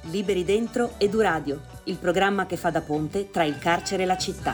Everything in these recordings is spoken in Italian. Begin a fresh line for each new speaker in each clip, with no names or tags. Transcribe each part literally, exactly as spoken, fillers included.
Liberi Dentro Eduradio, il programma che fa da ponte tra il carcere e la città.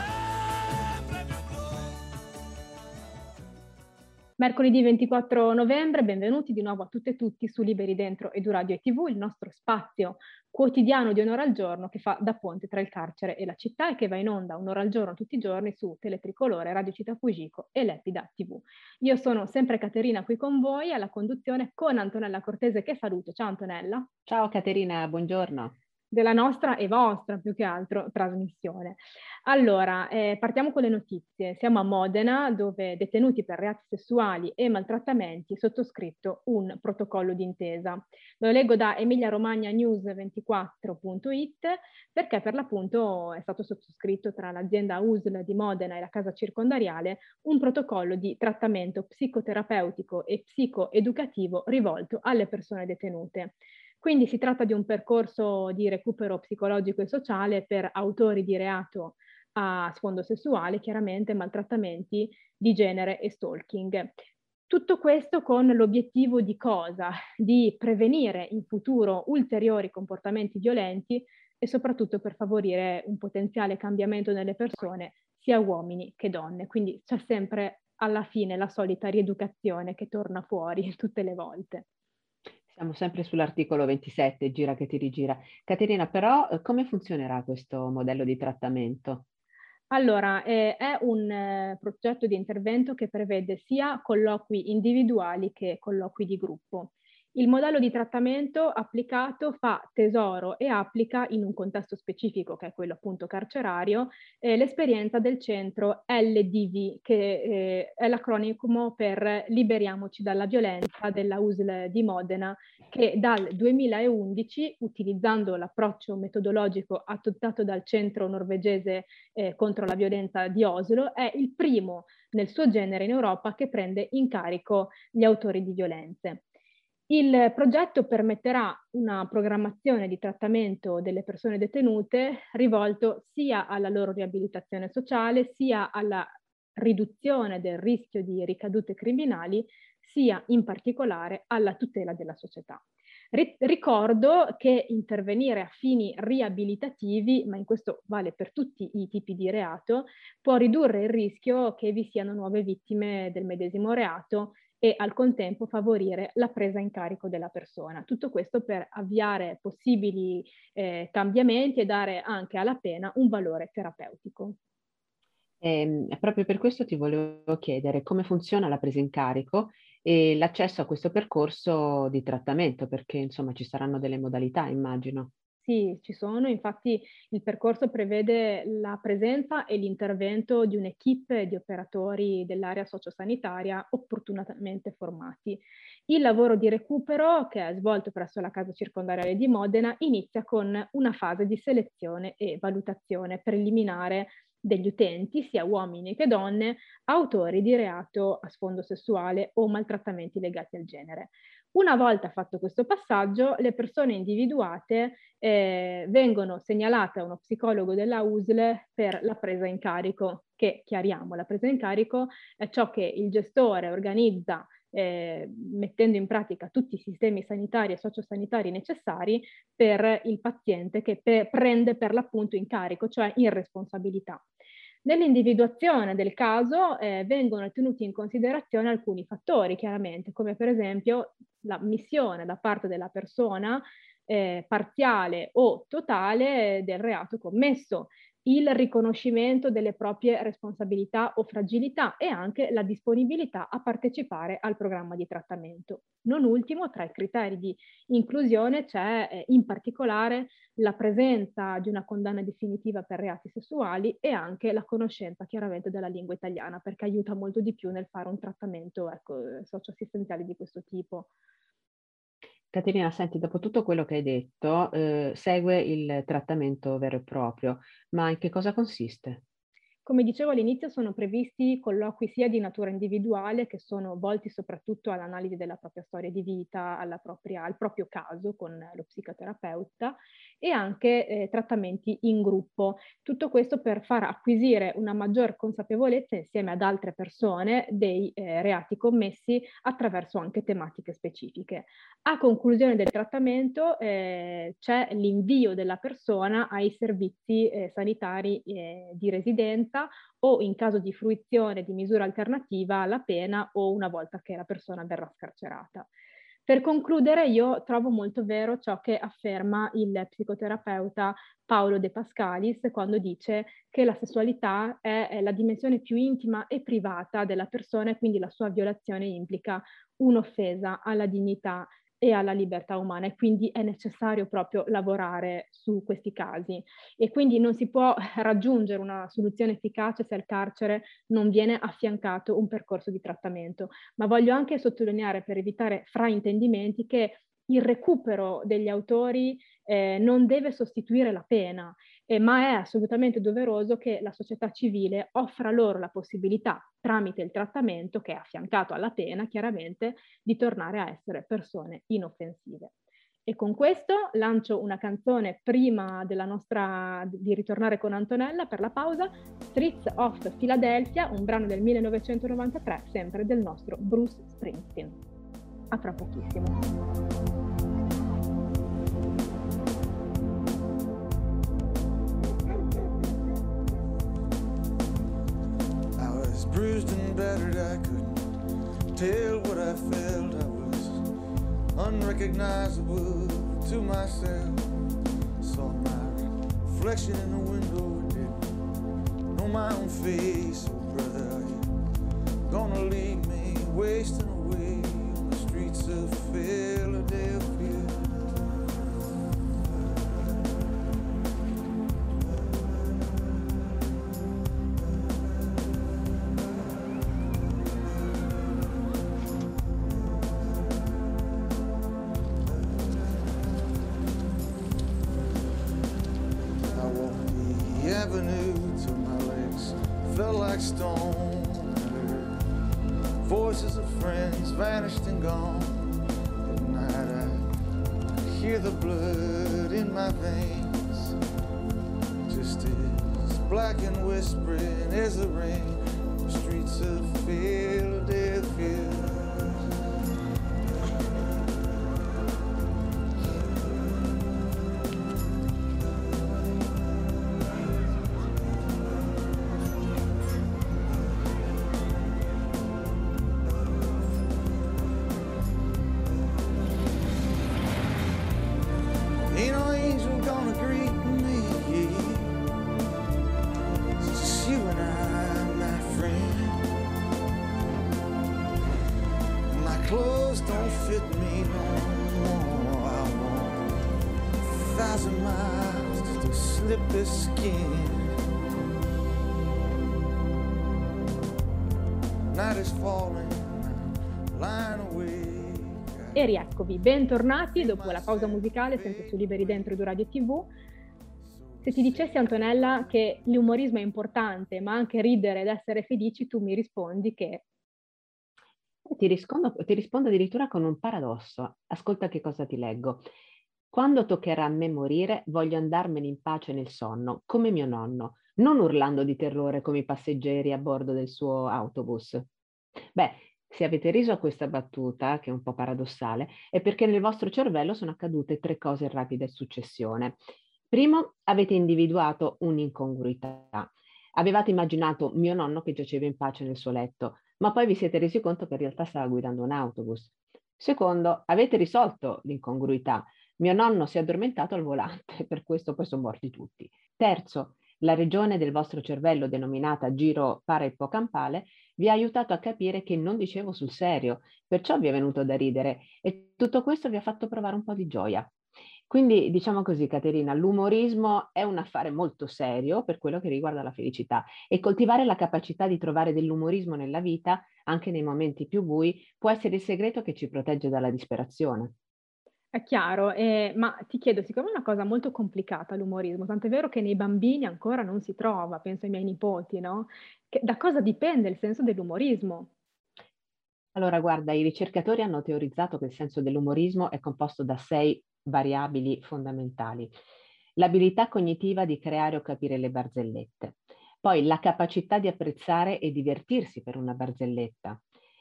Mercoledì ventiquattro novembre, benvenuti di nuovo a tutte e tutti su Liberi Dentro Eduradio e tivù, il nostro spazio quotidiano di un'ora al giorno che fa da ponte tra il carcere e la città e che va in onda un'ora al giorno tutti i giorni su Teletricolore, Radio Città Fugico e Lepida tivù. Io sono sempre Caterina qui con voi alla conduzione con Antonella Cortese che saluto. Ciao Antonella.
Ciao Caterina, buongiorno.
Della nostra e vostra, più che altro, trasmissione. Allora, eh, partiamo con le notizie. Siamo a Modena, dove detenuti per reati sessuali e maltrattamenti sottoscritto un protocollo d'intesa. Lo leggo da emilia romagna news ventiquattro punto it, perché per l'appunto è stato sottoscritto tra l'azienda U S L di Modena e la casa circondariale un protocollo di trattamento psicoterapeutico e psicoeducativo rivolto alle persone detenute. Quindi si tratta di un percorso di recupero psicologico e sociale per autori di reato a sfondo sessuale, chiaramente maltrattamenti di genere e stalking. Tutto questo con l'obiettivo di cosa? Di prevenire in futuro ulteriori comportamenti violenti e soprattutto per favorire un potenziale cambiamento nelle persone, sia uomini che donne. Quindi c'è sempre alla fine la solita rieducazione che torna fuori tutte le volte.
Siamo sempre sull'articolo ventisette, gira che ti rigira. Caterina, però eh, come funzionerà questo modello di trattamento?
Allora, eh, è un eh, progetto di intervento che prevede sia colloqui individuali che colloqui di gruppo. Il modello di trattamento applicato fa tesoro e applica in un contesto specifico, che è quello appunto carcerario, eh, l'esperienza del centro L D V, che eh, è l'acronimo per Liberiamoci dalla violenza della U S L di Modena, che dal duemilaundici, utilizzando l'approccio metodologico adottato dal centro norvegese eh, contro la violenza di Oslo, è il primo nel suo genere in Europa che prende in carico gli autori di violenze. Il progetto permetterà una programmazione di trattamento delle persone detenute rivolto sia alla loro riabilitazione sociale, sia alla riduzione del rischio di ricadute criminali, sia in particolare alla tutela della società. Ricordo che intervenire a fini riabilitativi, ma in questo vale per tutti i tipi di reato, può ridurre il rischio che vi siano nuove vittime del medesimo reato e al contempo favorire la presa in carico della persona. Tutto questo per avviare possibili eh, cambiamenti e dare anche alla pena un valore terapeutico.
E, proprio per questo ti volevo chiedere come funziona la presa in carico e l'accesso a questo percorso di trattamento, perché insomma ci saranno delle modalità, immagino.
Sì, ci sono, infatti il percorso prevede la presenza e l'intervento di un'equipe di operatori dell'area sociosanitaria opportunamente formati. Il lavoro di recupero, che è svolto presso la casa circondariale di Modena, inizia con una fase di selezione e valutazione preliminare degli utenti, sia uomini che donne, autori di reato a sfondo sessuale o maltrattamenti legati al genere. Una volta fatto questo passaggio, le persone individuate eh, vengono segnalate a uno psicologo della U S L per la presa in carico, che chiariamo, la presa in carico è ciò che il gestore organizza eh, mettendo in pratica tutti i sistemi sanitari e sociosanitari necessari per il paziente che pe- prende per l'appunto in carico, cioè in responsabilità. Nell'individuazione del caso eh, vengono tenuti in considerazione alcuni fattori, chiaramente, come per esempio l'ammissione da parte della persona eh, parziale o totale del reato commesso, il riconoscimento delle proprie responsabilità o fragilità e anche la disponibilità a partecipare al programma di trattamento. Non ultimo, tra i criteri di inclusione c'è eh, in particolare la presenza di una condanna definitiva per reati sessuali e anche la conoscenza chiaramente della lingua italiana, perché aiuta molto di più nel fare un trattamento ecco, socioassistenziale di questo tipo.
Caterina, senti, dopo tutto quello che hai detto, eh, segue il trattamento vero e proprio, ma in che cosa consiste?
Come dicevo all'inizio, sono previsti colloqui sia di natura individuale, che sono volti soprattutto all'analisi della propria storia di vita, alla propria, al proprio caso con lo psicoterapeuta, e anche eh, trattamenti in gruppo. Tutto questo per far acquisire una maggior consapevolezza insieme ad altre persone dei eh, reati commessi attraverso anche tematiche specifiche. A conclusione del trattamento eh, c'è l'invio della persona ai servizi eh, sanitari eh, di residenza, o in caso di fruizione di misura alternativa alla pena o una volta che la persona verrà scarcerata. Per concludere, io trovo molto vero ciò che afferma il psicoterapeuta Paolo De Pascalis quando dice che la sessualità è la dimensione più intima e privata della persona e quindi la sua violazione implica un'offesa alla dignità e alla libertà umana, e quindi è necessario proprio lavorare su questi casi. E quindi non si può raggiungere una soluzione efficace se al carcere non viene affiancato un percorso di trattamento. Ma voglio anche sottolineare, per evitare fraintendimenti, che il recupero degli autori eh, non deve sostituire la pena, eh, ma è assolutamente doveroso che la società civile offra loro la possibilità, tramite il trattamento che è affiancato alla pena, chiaramente, di tornare a essere persone inoffensive. E con questo lancio una canzone prima della nostra, di ritornare con Antonella per la pausa, Streets of Philadelphia, un brano del millenovecentonovantatré, sempre del nostro Bruce Springsteen. A fra pochissimo.
Bruised and battered, I couldn't tell what I felt. I was unrecognizable to myself. Saw my reflection in the window, didn't know my own face. Oh brother, are you gonna leave me wasting away on the streets of Philadelphia? Voices of friends vanished and gone. At night I hear the blood in my veins, just as black and whispering as the rain, the streets of Philadelphia.
E rieccovi, bentornati dopo la pausa musicale sempre su Liberi Dentro di Radio tivù. Se ti dicessi, Antonella, che l'umorismo è importante, ma anche ridere ed essere felici, tu mi rispondi che...
Ti rispondo, ti rispondo addirittura con un paradosso. Ascolta che cosa ti leggo. Quando toccherà a me morire, voglio andarmene in pace nel sonno, come mio nonno, non urlando di terrore come i passeggeri a bordo del suo autobus. Beh, se avete riso a questa battuta, che è un po' paradossale, è perché nel vostro cervello sono accadute tre cose in rapida successione. Primo, avete individuato un'incongruità. Avevate immaginato mio nonno che giaceva in pace nel suo letto, ma poi vi siete resi conto che in realtà stava guidando un autobus. Secondo, avete risolto l'incongruità. Mio nonno si è addormentato al volante, per questo poi sono morti tutti. Terzo, la regione del vostro cervello denominata giro para-ippocampale vi ha aiutato a capire che non dicevo sul serio, perciò vi è venuto da ridere e tutto questo vi ha fatto provare un po' di gioia. Quindi diciamo così, Caterina, l'umorismo è un affare molto serio per quello che riguarda la felicità e coltivare la capacità di trovare dell'umorismo nella vita, anche nei momenti più bui, può essere il segreto che ci protegge dalla disperazione.
È chiaro, eh, ma ti chiedo, siccome è una cosa molto complicata l'umorismo, tant'è vero che nei bambini ancora non si trova, penso ai miei nipoti, no? Che- da cosa dipende il senso dell'umorismo?
Allora, guarda, i ricercatori hanno teorizzato che il senso dell'umorismo è composto da sei variabili fondamentali. L'abilità cognitiva di creare o capire le barzellette, poi la capacità di apprezzare e divertirsi per una barzelletta,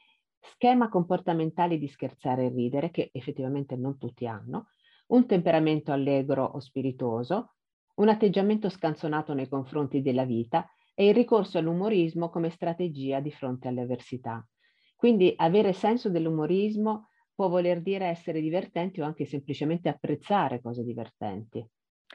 schema comportamentale di scherzare e ridere, che effettivamente non tutti hanno, un temperamento allegro o spiritoso, un atteggiamento scanzonato nei confronti della vita e il ricorso all'umorismo come strategia di fronte alle avversità. Quindi avere senso dell'umorismo può voler dire essere divertenti o anche semplicemente apprezzare cose divertenti.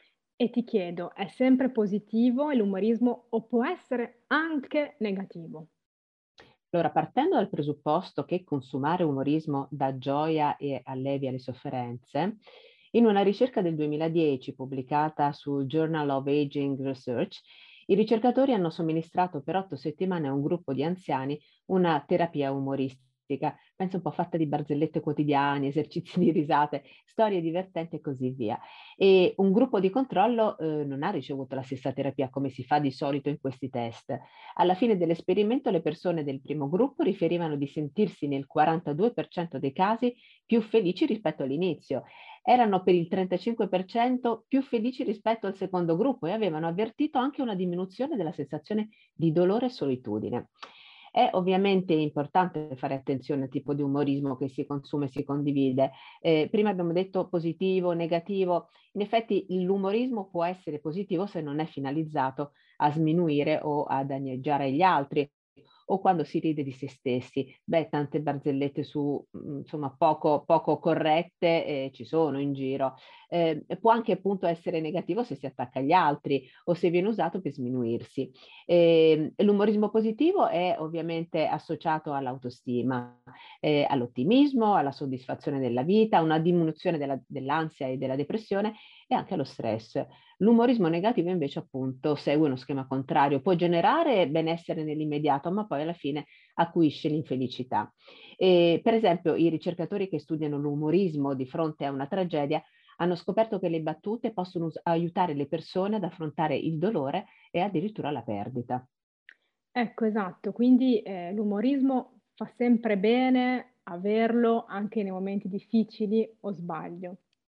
E ti chiedo, è sempre positivo l'umorismo o può essere anche negativo?
Allora, partendo dal presupposto che consumare umorismo dà gioia e allevia le sofferenze, in una ricerca del duemiladieci pubblicata sul Journal of Aging Research, i ricercatori hanno somministrato per otto settimane a un gruppo di anziani una terapia umoristica, penso un po' fatta di barzellette quotidiane, esercizi di risate, storie divertenti e così via. E un gruppo di controllo eh, non ha ricevuto la stessa terapia come si fa di solito in questi test. Alla fine dell'esperimento le persone del primo gruppo riferivano di sentirsi nel quarantadue per cento dei casi più felici rispetto all'inizio. Erano per il trentacinque per cento più felici rispetto al secondo gruppo e avevano avvertito anche una diminuzione della sensazione di dolore e solitudine. È ovviamente importante fare attenzione al tipo di umorismo che si consuma e si condivide. Eh, prima abbiamo detto positivo, negativo. In effetti l'umorismo può essere positivo se non è finalizzato a sminuire o a danneggiare gli altri, o quando si ride di se stessi. Beh, tante barzellette su, insomma, poco, poco corrette eh, ci sono in giro. Eh, può anche appunto essere negativo se si attacca agli altri o se viene usato per sminuirsi. Eh, l'umorismo positivo è ovviamente associato all'autostima, eh, all'ottimismo, alla soddisfazione della vita, a una diminuzione della, dell'ansia e della depressione e anche allo stress. L'umorismo negativo invece appunto segue uno schema contrario, può generare benessere nell'immediato, ma poi alla fine acuisce l'infelicità. E, per esempio, i ricercatori che studiano l'umorismo di fronte a una tragedia hanno scoperto che le battute possono us- aiutare le persone ad affrontare il dolore e addirittura la perdita.
Ecco, esatto, quindi eh, l'umorismo fa sempre bene averlo anche nei momenti difficili o sbaglio?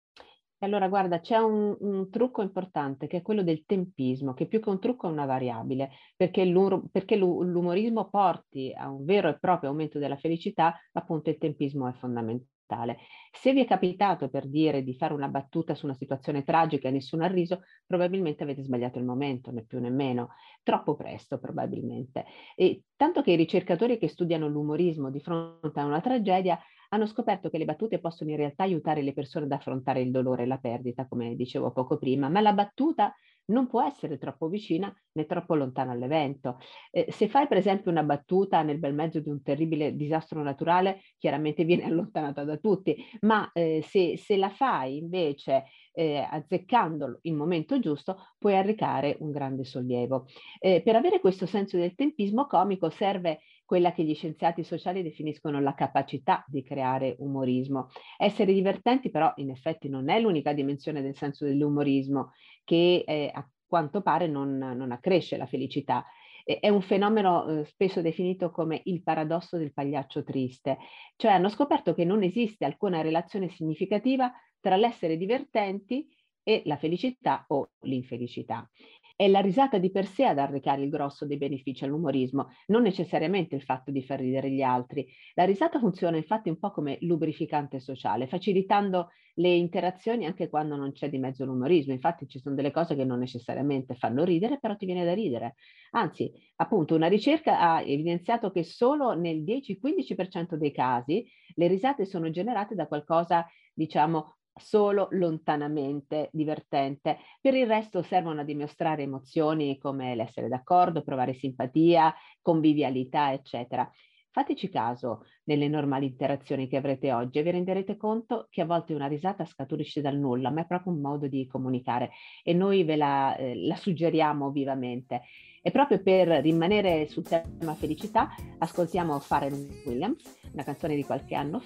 E allora, guarda, c'è un, un trucco importante che è quello del tempismo, che più che un trucco è una variabile, perché, l'ur- perché l'u- l'umorismo porti a un vero e proprio aumento della felicità, appunto il tempismo è fondamentale. Se vi è capitato per dire di fare una battuta su una situazione tragica e nessuno ha riso, probabilmente avete sbagliato il momento, né più né meno, troppo presto probabilmente. E tanto che i ricercatori che studiano l'umorismo di fronte a una tragedia hanno scoperto che le battute possono in realtà aiutare le persone ad affrontare il dolore e la perdita, come dicevo poco prima, ma la battuta non può essere troppo vicina né troppo lontana all'evento. Eh, se fai per esempio una battuta nel bel mezzo di un terribile disastro naturale, chiaramente viene allontanata da tutti, ma eh, se, se la fai invece eh, azzeccando il momento giusto, puoi arrecare un grande sollievo. Eh, per avere questo senso del tempismo comico serve quella che gli scienziati sociali definiscono la capacità di creare umorismo. Essere divertenti però in effetti non è l'unica dimensione del senso dell'umorismo che eh, a quanto pare non, non accresce la felicità. È un fenomeno eh, spesso definito come il paradosso del pagliaccio triste, cioè hanno scoperto che non esiste alcuna relazione significativa tra l'essere divertenti e la felicità o l'infelicità. È la risata di per sé ad arrecare il grosso dei benefici all'umorismo, non necessariamente il fatto di far ridere gli altri. La risata funziona infatti un po' come lubrificante sociale, facilitando le interazioni anche quando non c'è di mezzo l'umorismo. Infatti ci sono delle cose che non necessariamente fanno ridere, però ti viene da ridere. Anzi, appunto, una ricerca ha evidenziato che solo nel dieci-quindici per cento dei casi le risate sono generate da qualcosa, diciamo, solo lontanamente divertente. Per il resto servono a dimostrare emozioni come l'essere d'accordo, provare simpatia, convivialità, eccetera. Fateci caso nelle normali interazioni che avrete oggi e vi renderete conto che a volte una risata scaturisce dal nulla, ma è proprio un modo di comunicare e noi ve la, eh, la suggeriamo vivamente. E proprio per rimanere sul tema felicità, ascoltiamo Pharrell Williams, una canzone di qualche anno fa,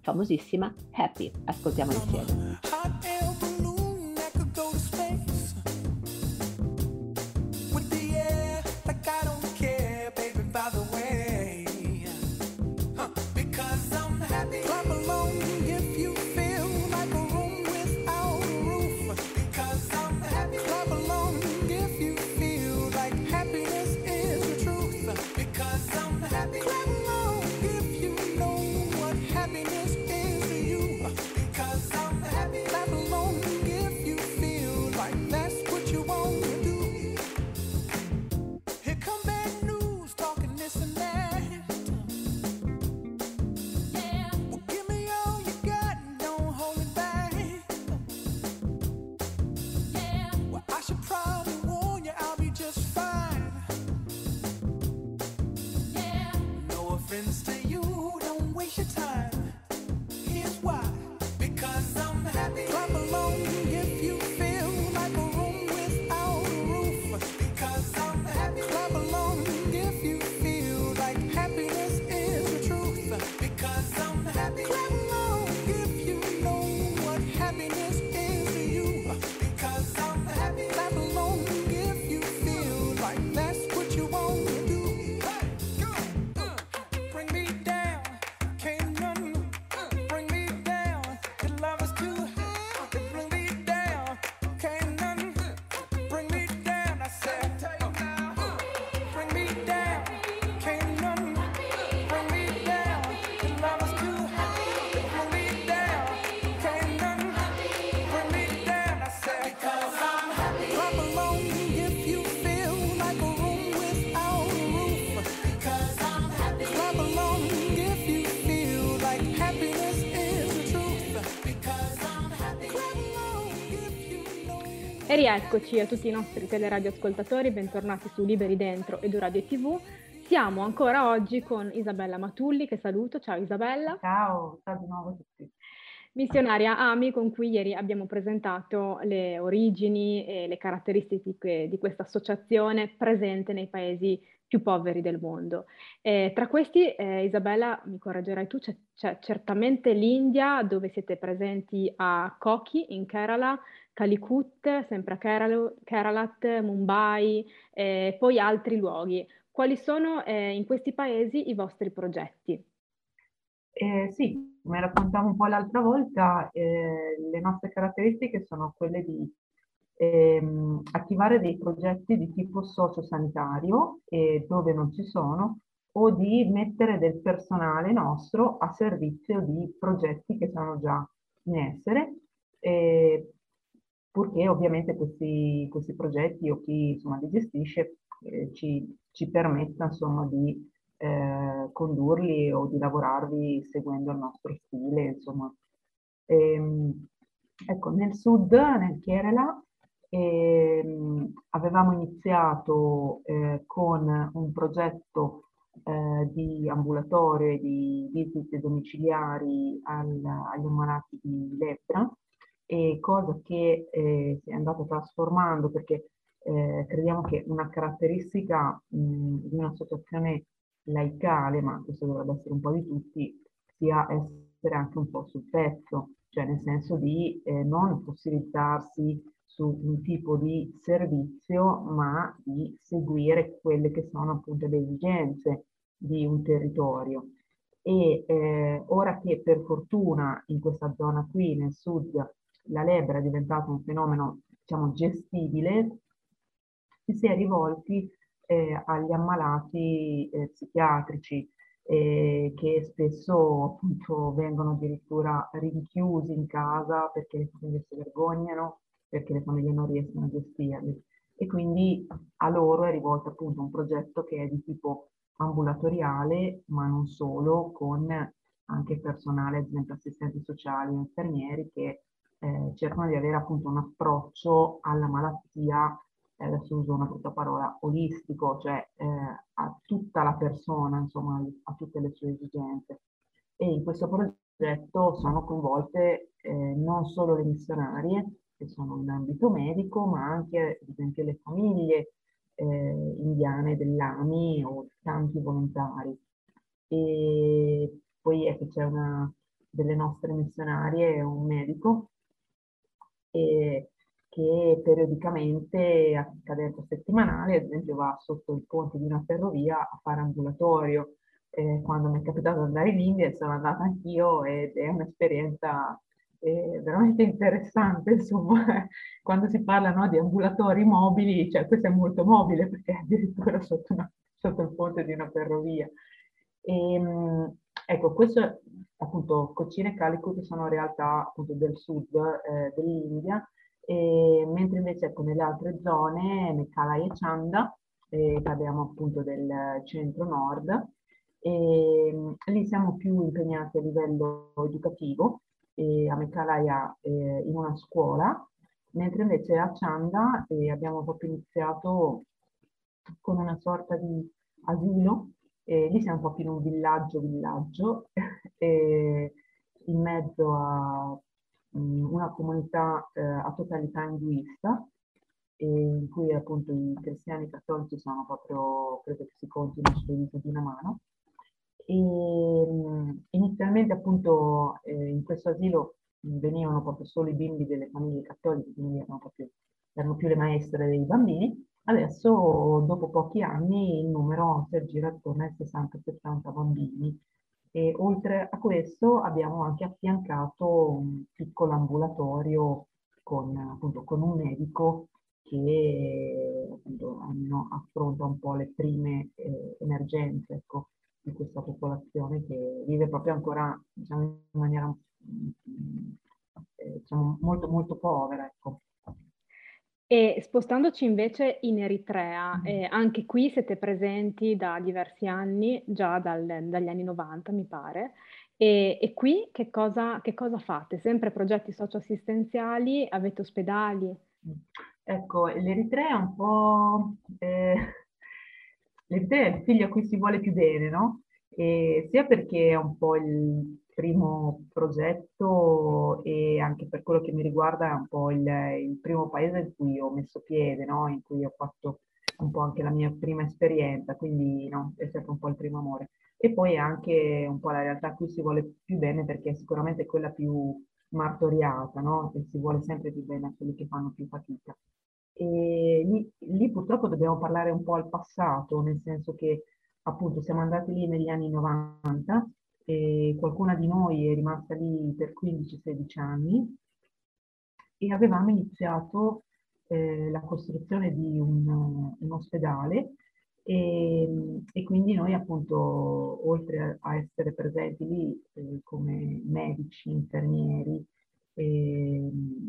famosissima Happy. Ascoltiamola insieme.
Hot air balloon that could go to space. With the air, like I don't care, baby, by the way. Huh, because I'm happy. Clap along if you feel like a room without a roof. Because I'm happy. Clap along if you feel like happiness is the truth. Because I'm happy. Clap along if you know what happiness is to you. Because I'm happy. Clap along if you feel like that's what you want to do. Here come bad news, talking this and that. Yeah. Well, give me all you got and don't hold it back. Yeah. Well, I should probably warn you, I'll be just fine. Yeah. No offense to you, don't waste your time. Here's why. Because I'm happy. Clap along if you feel like a room without a roof. Because I'm happy. Clap along if you feel like happiness is the truth. Because I'm happy. Clap along if you know what happiness is to you. Because I'm happy. Clap along if you feel like that's what you want to do. Hey, go, uh, bring me down, can't none bring me down. Your love is too high, bring me down, can't none bring me down. I said, bring me down, can't none bring me down. Your love is too high, bring me down, can't none bring me down. I said, because I'm happy. Clap along if you feel like a room without a roof. Because I'm happy. Clap along if you feel like happiness is the truth. Because I'm happy. Clap along if you know.
E rieccoci a tutti i nostri teleradioascoltatori, bentornati su Liberi Dentro e Radio tivù. Siamo ancora oggi con Isabella Matulli, che saluto. Ciao Isabella.
Ciao, ciao di nuovo a tutti.
Missionaria A M I, con cui ieri abbiamo presentato le origini e le caratteristiche di questa associazione presente nei paesi più poveri del mondo. Eh, tra questi, eh, Isabella, mi correggerai tu, c'è, c'è certamente l'India, dove siete presenti a Kochi, in Kerala, Calicut, sempre a Kerala, Keralat, Mumbai, e poi altri luoghi. Quali sono eh, in questi paesi i vostri progetti?
Eh, sì, come raccontavo un po' l'altra volta, eh, le nostre caratteristiche sono quelle di ehm, attivare dei progetti di tipo sociosanitario eh, dove non ci sono, o di mettere del personale nostro a servizio di progetti che sono già in essere, eh, purché ovviamente questi, questi progetti o chi insomma li gestisce eh, ci, ci permetta insomma di eh, condurli o di lavorarvi seguendo il nostro stile, insomma. Ehm, ecco, nel sud, nel Kerala, ehm, avevamo iniziato eh, con un progetto eh, di ambulatorio e di visite domiciliari al, agli ammalati di lebbra, e cosa che eh, si è andata trasformando perché eh, crediamo che una caratteristica mh, di un'associazione laicale, ma questo dovrebbe essere un po' di tutti, sia essere anche un po' sul pezzo, cioè nel senso di eh, non fossilizzarsi su un tipo di servizio, ma di seguire quelle che sono appunto le esigenze di un territorio. E eh, ora che per fortuna in questa zona qui, nel sud, la lebbra è diventato un fenomeno, diciamo, gestibile, ci si è rivolti eh, agli ammalati eh, psichiatrici eh, che spesso appunto vengono addirittura rinchiusi in casa perché le famiglie si vergognano, perché le famiglie non riescono a gestirli. E quindi a loro è rivolto appunto un progetto che è di tipo ambulatoriale, ma non solo, con anche personale, ad esempio assistenti sociali, infermieri, che eh, cercano di avere appunto un approccio alla malattia, eh, adesso uso una brutta parola, olistico, cioè eh, a tutta la persona, insomma, a tutte le sue esigenze. E in questo progetto sono coinvolte eh, non solo le missionarie, che sono in ambito medico, ma anche, ad esempio, le famiglie eh, indiane dell'A M I o tanti volontari. E poi è che c'è una, delle nostre missionarie è un medico e che periodicamente a cadenza settimanale, ad esempio, va sotto il ponte di una ferrovia a fare ambulatorio. Eh, quando mi è capitato di andare in India sono andata anch'io ed è un'esperienza eh, veramente interessante, insomma, quando si parla, no, di ambulatori mobili, cioè questo è molto mobile perché è addirittura sotto, una, sotto il ponte di una ferrovia. E, mh, ecco, questo appunto Cochin e Calicut sono realtà appunto del sud eh, dell'India, e, mentre invece ecco, nelle altre zone, Meghalaya e Chanda, eh, parliamo appunto del centro-nord, e mh, lì siamo più impegnati a livello educativo, e a Meghalaya eh, in una scuola, mentre invece a Chanda eh, abbiamo proprio iniziato con una sorta di asilo, e lì siamo proprio in un villaggio villaggio e in mezzo a mh, una comunità eh, a totalità induista, e in cui appunto i cristiani cattolici sono proprio, credo che si contino sulle dita di una mano. E, mh, inizialmente appunto eh, in questo asilo venivano proprio solo i bimbi delle famiglie cattoliche, quindi erano, proprio, erano più le maestre dei bambini. Adesso, dopo pochi anni, il numero si aggira attorno ai sessanta settanta bambini. E oltre a questo abbiamo anche affiancato un piccolo ambulatorio con, appunto, con un medico che appunto, almeno affronta un po' le prime eh, emergenze, ecco, di questa popolazione che vive proprio ancora, diciamo, in maniera eh, diciamo, molto molto povera, ecco.
E spostandoci invece in Eritrea, eh, anche qui siete presenti da diversi anni, già dal- dagli anni novanta mi pare, e, e qui che cosa, che cosa fate? Sempre progetti socioassistenziali? Avete ospedali?
Ecco, l'Eritrea è un po'... Eh, l'Eritrea è il figlio a cui si vuole più bene, no? E sia perché è un po' il primo progetto e anche per quello che mi riguarda è un po' il, il primo paese in cui ho messo piede, no? In cui ho fatto un po' anche la mia prima esperienza, quindi no, è sempre un po' il primo amore. E poi è anche un po' la realtà a cui si vuole più bene perché è sicuramente quella più martoriata, no? E si vuole sempre più bene a quelli che fanno più fatica. E lì, lì purtroppo dobbiamo parlare un po' al passato, nel senso che appunto siamo andati lì negli anni novanta e qualcuna di noi è rimasta lì per quindici sedici anni e avevamo iniziato eh, la costruzione di un, un ospedale e, e quindi noi appunto oltre a essere presenti lì eh, come medici, infermieri, e,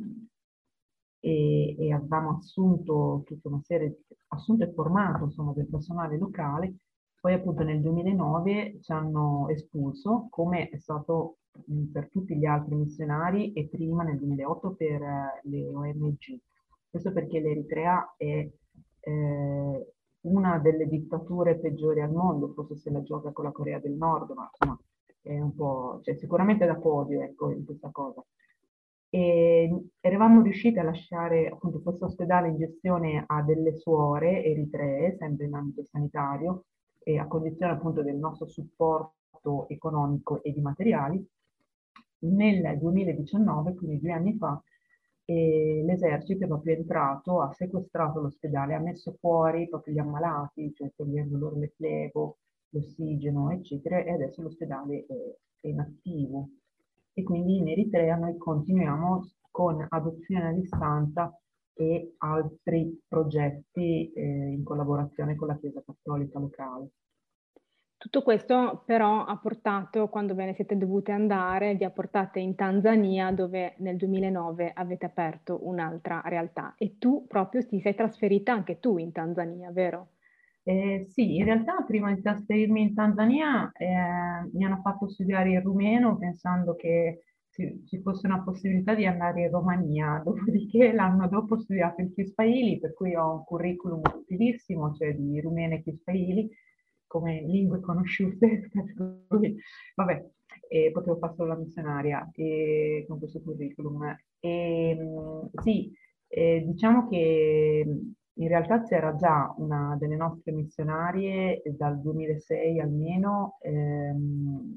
e, e avevamo assunto tutta una serie, assunto e formato insomma del personale locale, poi appunto nel duemilanove ci hanno espulso, come è stato mh, per tutti gli altri missionari e prima nel duemilaotto per eh, le O N G. Questo perché l'Eritrea è eh, una delle dittature peggiori al mondo, forse se la gioca con la Corea del Nord, ma insomma è un po', cioè sicuramente da podio ecco, in questa cosa. E eravamo riusciti a lasciare appunto questo ospedale in gestione a delle suore eritree, sempre in ambito sanitario, e a condizione appunto del nostro supporto economico e di materiali. Nel duemiladiciannove, quindi due anni fa, eh, l'esercito è proprio entrato, ha sequestrato l'ospedale, ha messo fuori proprio gli ammalati, cioè togliendo loro le flebo, l'ossigeno, eccetera, e adesso l'ospedale è, è inattivo. E quindi in Eritrea noi continuiamo con adozione a distanza e altri progetti eh, in collaborazione con la Chiesa Cattolica locale.
Tutto questo però ha portato, quando ve ne siete dovute andare, vi ha portate in Tanzania dove nel duemilanove avete aperto un'altra realtà e tu proprio ti sei trasferita anche tu in Tanzania, vero?
Eh, sì, in realtà prima di trasferirmi in Tanzania eh, mi hanno fatto studiare il rumeno pensando che ci, ci fosse una possibilità di andare in Romania, dopodiché l'anno dopo ho studiato il Kiswahili, per cui ho un curriculum utilissimo, cioè di rumeno e Kiswahili come lingue conosciute, per cui vabbè, eh, potevo fare solo la missionaria e, con questo curriculum. E, mh, sì, eh, diciamo che in realtà c'era già una delle nostre missionarie dal duemilasei almeno, ehm,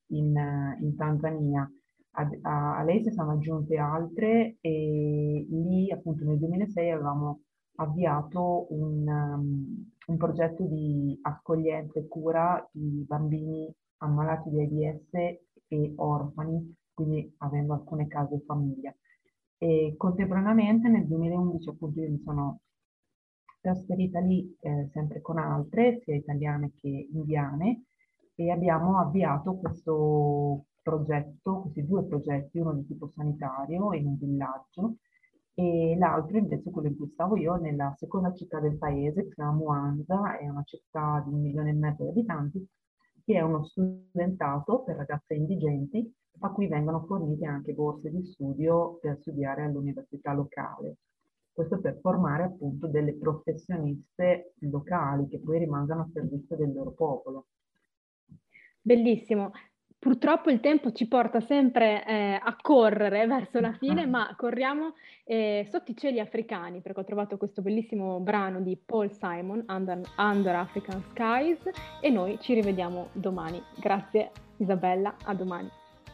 in, in Tanzania. A, a, a lei si sono aggiunte altre e lì appunto nel duemilasei avevamo avviato un, um, un progetto di accoglienza e cura di bambini ammalati di AIDS e orfani, quindi avendo alcune case e famiglia. E contemporaneamente nel duemilaundici appunto io mi sono trasferita lì eh, sempre con altre, sia italiane che indiane, e abbiamo avviato questo progetto, questi due progetti, uno di tipo sanitario in un villaggio e l'altro invece, quello in cui stavo io, nella seconda città del paese, che si chiama Mwanza, è una città di un milione e mezzo di abitanti, che è uno studentato per ragazze indigenti, a cui vengono fornite anche borse di studio per studiare all'università locale. Questo per formare appunto delle professioniste locali che poi rimangano a servizio del loro popolo.
Bellissimo. Purtroppo il tempo ci porta sempre eh, a correre verso la fine, ma corriamo eh, sotto i cieli africani, perché ho trovato questo bellissimo brano di Paul Simon, Under, Under African Skies, e noi ci rivediamo domani. Grazie Isabella, a domani.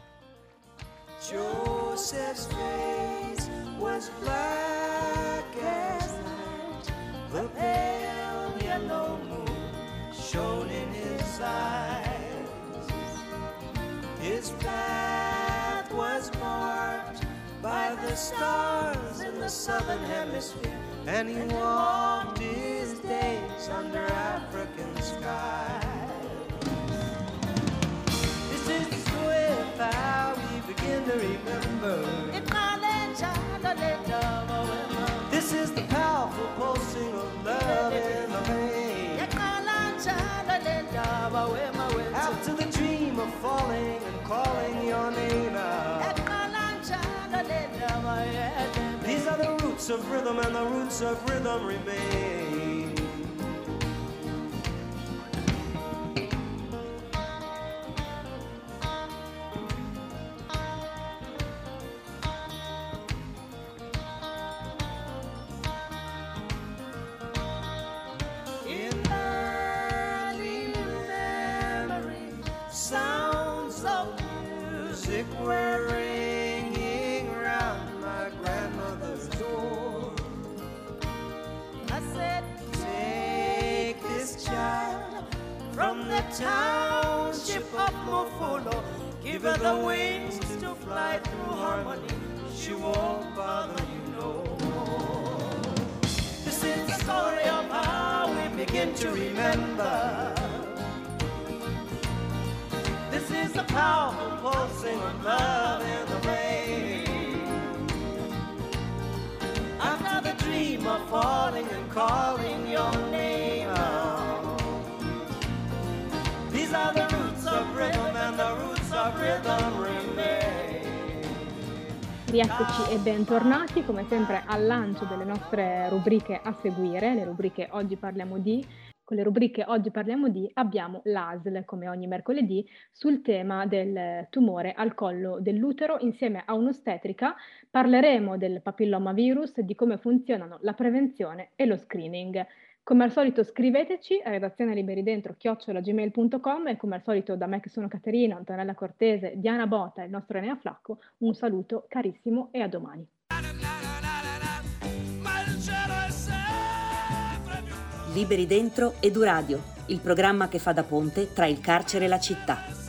Joseph's face was black as night, the pale yellow moon shone in his eyes. His path was marked by the stars in the southern hemisphere, and he walked his days under African skies. This is the swift how we begin to remember. This is the powerful pulsing of love in the vein. After the dream of falling and calling your name out. These are the roots of rhythm, and the roots of rhythm remain. Were ringing round my grandmother's door. I said, take this child from the township of Mofolo, give her the wings to fly through harmony, she won't bother you no more. This is the story of how we begin to remember. This is the powerful pulsing of love in the rain. After the dream of falling and calling your name out. These are the roots of rhythm, and the roots of rhythm remain.
Rieccoci e bentornati, come sempre al lancio delle nostre rubriche a seguire, le rubriche Oggi parliamo di. Con le rubriche Oggi parliamo di abbiamo l'A S L, come ogni mercoledì, sul tema del tumore al collo dell'utero. Insieme a un'ostetrica parleremo del papillomavirus, di come funzionano la prevenzione e lo screening. Come al solito scriveteci a redazione liberidentro chiocciola gmail punto com e come al solito da me che sono Caterina, Antonella Cortese, Diana Bota e il nostro Enea Flacco, un saluto carissimo e a domani.
Liberi Dentro Eduradio, il programma che fa da ponte tra il carcere e la città.